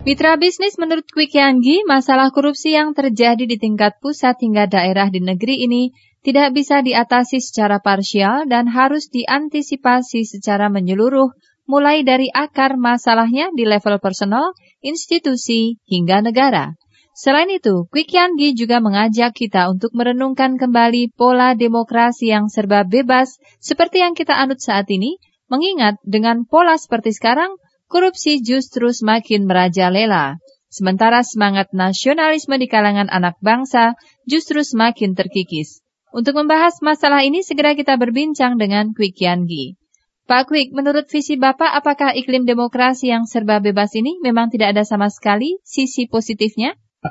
Mitra bisnis menurut Kwik Yanggi, masalah korupsi yang terjadi di tingkat pusat hingga daerah di negeri ini tidak bisa diatasi secara parsial dan harus diantisipasi secara menyeluruh, mulai dari akar masalahnya di level personal, institusi, hingga negara. Selain itu, Kwik Yanggi juga mengajak kita untuk merenungkan kembali pola demokrasi yang serba bebas seperti yang kita anut saat ini, mengingat dengan pola seperti sekarang, korupsi justru semakin merajalela. Sementara semangat nasionalisme di kalangan anak bangsa justru semakin terkikis. Untuk membahas masalah ini, segera kita berbincang dengan Kwik Yanggi. Pak Kwik, menurut visi Bapak, apakah iklim demokrasi yang serba bebas ini memang tidak ada sama sekali sisi positifnya?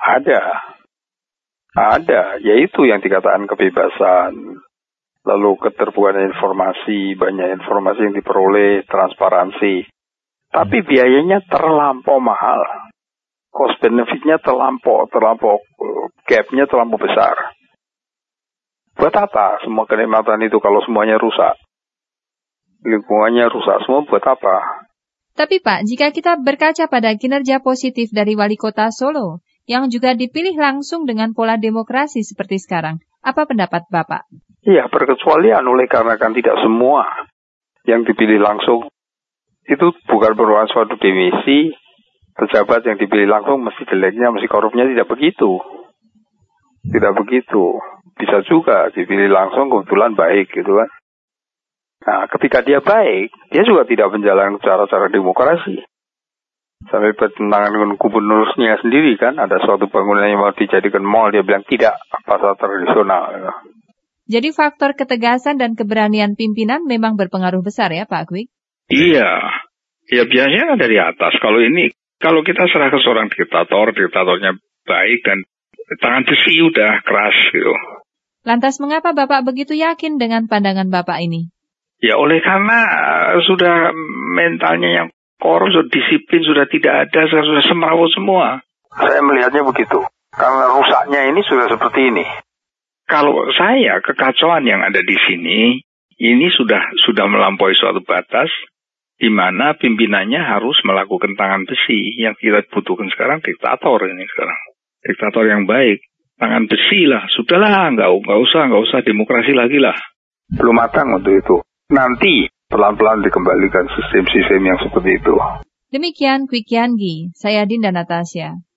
Ada, yaitu yang dikatakan kebebasan. Lalu keterbukaan informasi, banyak informasi yang diperoleh, transparansi. Tapi biayanya terlampau mahal. Cost benefitnya terlampau, gapnya terlampau besar. Buat apa semua kenikmatan itu kalau semuanya rusak? Lingkungannya rusak semua, buat apa? Tapi Pak, jika kita berkaca pada kinerja positif dari Wali Kota Solo, yang juga dipilih langsung dengan pola demokrasi seperti sekarang, apa pendapat Bapak? Iya, berkecualian oleh karena kan tidak semua yang dipilih langsung. Itu bukan merupakan suatu demisi, pejabat yang dipilih langsung mesti jeleknya, mesti korupnya, tidak begitu. Tidak begitu. Bisa juga dipilih langsung kebetulan baik gitu kan. Nah, ketika dia baik, dia juga tidak menjalankan cara-cara demokrasi. Sampai bertentangan dengan gubernurnya sendiri kan, ada suatu bangunan yang mau dijadikan mall, dia bilang tidak, pasar tradisional. Jadi faktor ketegasan dan keberanian pimpinan memang berpengaruh besar ya Pak Kwik? Iya, ya biasanya dari atas. Kalau kita serah ke seorang diktatornya baik dan tangan besi udah keras gitu. Lantas mengapa Bapak begitu yakin dengan pandangan Bapak ini? Ya oleh karena sudah mentalnya yang korup, sudah disiplin, sudah tidak ada, sudah semrawut semua. Saya melihatnya begitu. Karena rusaknya ini sudah seperti ini. Kalau saya, kekacauan yang ada di sini, ini sudah melampaui suatu batas, di mana pimpinannya harus melakukan tangan besi. Yang kita butuhkan sekarang diktator ini sekarang. Diktator yang baik. Tangan besi lah. Sudahlah, nggak usah demokrasi lagi lah. Belum matang untuk itu. Nanti pelan-pelan dikembalikan sistem-sistem yang seperti itu. Demikian Kwik Yanggi, saya Dinda Natasha.